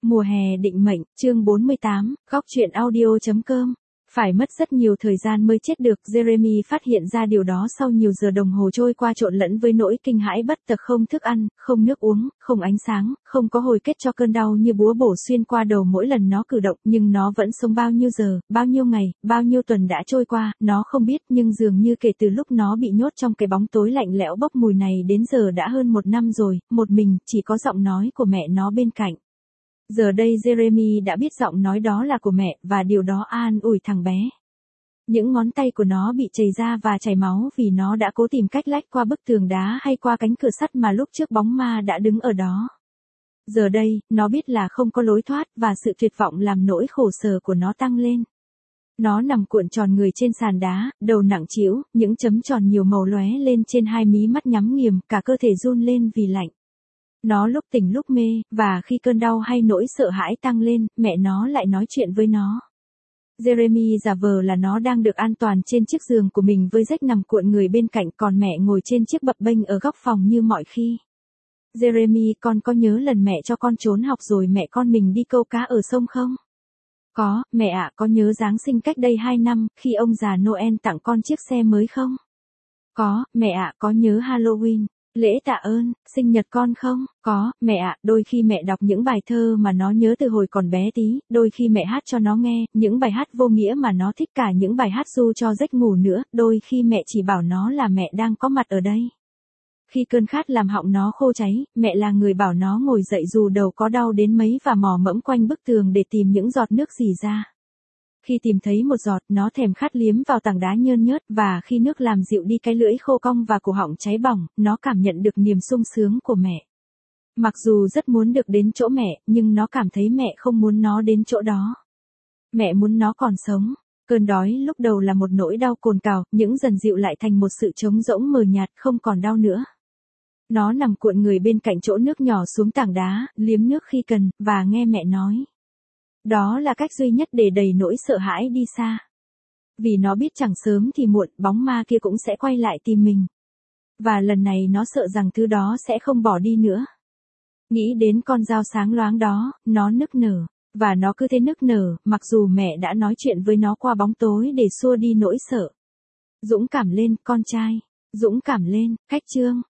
Mùa hè định mệnh, chương 48, góc truyện audio.com. Phải mất rất nhiều thời gian mới chết được, Jeremy phát hiện ra điều đó sau nhiều giờ đồng hồ trôi qua trộn lẫn với nỗi kinh hãi bất tật, không thức ăn, không nước uống, không ánh sáng, không có hồi kết cho cơn đau như búa bổ xuyên qua đầu mỗi lần nó cử động, nhưng nó vẫn sống. Bao nhiêu giờ, bao nhiêu ngày, bao nhiêu tuần đã trôi qua, nó không biết, nhưng dường như kể từ lúc nó bị nhốt trong cái bóng tối lạnh lẽo bốc mùi này đến giờ đã hơn 1 năm rồi, một mình, chỉ có giọng nói của mẹ nó bên cạnh. Giờ đây Jeremy đã biết giọng nói đó là của mẹ, và điều đó an ủi thằng bé. Những ngón tay của nó bị chảy ra và chảy máu vì nó đã cố tìm cách lách qua bức tường đá hay qua cánh cửa sắt mà lúc trước bóng ma đã đứng ở đó. Giờ đây, nó biết là không có lối thoát, và sự tuyệt vọng làm nỗi khổ sở của nó tăng lên. Nó nằm cuộn tròn người trên sàn đá, đầu nặng trĩu, những chấm tròn nhiều màu lóe lên trên hai mí mắt nhắm nghiền, cả cơ thể run lên vì lạnh. Nó lúc tỉnh lúc mê, và khi cơn đau hay nỗi sợ hãi tăng lên, mẹ nó lại nói chuyện với nó. Jeremy giả vờ là nó đang được an toàn trên chiếc giường của mình với Jack nằm cuộn người bên cạnh, còn mẹ ngồi trên chiếc bập bênh ở góc phòng như mọi khi. Jeremy, con có nhớ lần mẹ cho con trốn học rồi mẹ con mình đi câu cá ở sông không? Có, mẹ ạ. Có nhớ Giáng sinh cách đây 2 năm, khi ông già Noel tặng con chiếc xe mới không? Có, mẹ ạ. Có nhớ Halloween, lễ tạ ơn, sinh nhật con không? Có, mẹ ạ. Đôi khi mẹ đọc những bài thơ mà nó nhớ từ hồi còn bé tí, đôi khi mẹ hát cho nó nghe, những bài hát vô nghĩa mà nó thích, cả những bài hát ru cho Jack ngủ nữa, đôi khi mẹ chỉ bảo nó là mẹ đang có mặt ở đây. Khi cơn khát làm họng nó khô cháy, mẹ là người bảo nó ngồi dậy dù đầu có đau đến mấy và mò mẫm quanh bức tường để tìm những giọt nước rỉ ra. Khi tìm thấy một giọt, nó thèm khát liếm vào tảng đá nhơn nhớt, và khi nước làm dịu đi cái lưỡi khô cong và cổ họng cháy bỏng, nó cảm nhận được niềm sung sướng của mẹ. Mặc dù rất muốn được đến chỗ mẹ, nhưng nó cảm thấy mẹ không muốn nó đến chỗ đó. Mẹ muốn nó còn sống. Cơn đói lúc đầu là một nỗi đau cồn cào, những dần dịu lại thành một sự trống rỗng mờ nhạt, không còn đau nữa. Nó nằm cuộn người bên cạnh chỗ nước nhỏ xuống tảng đá, liếm nước khi cần, và nghe mẹ nói. Đó là cách duy nhất để đẩy nỗi sợ hãi đi xa. Vì nó biết chẳng sớm thì muộn, bóng ma kia cũng sẽ quay lại tìm mình. Và lần này nó sợ rằng thứ đó sẽ không bỏ đi nữa. Nghĩ đến con dao sáng loáng đó, nó nức nở. Và nó cứ thế nức nở, mặc dù mẹ đã nói chuyện với nó qua bóng tối để xua đi nỗi sợ. Dũng cảm lên, con trai. Dũng cảm lên, khách chương.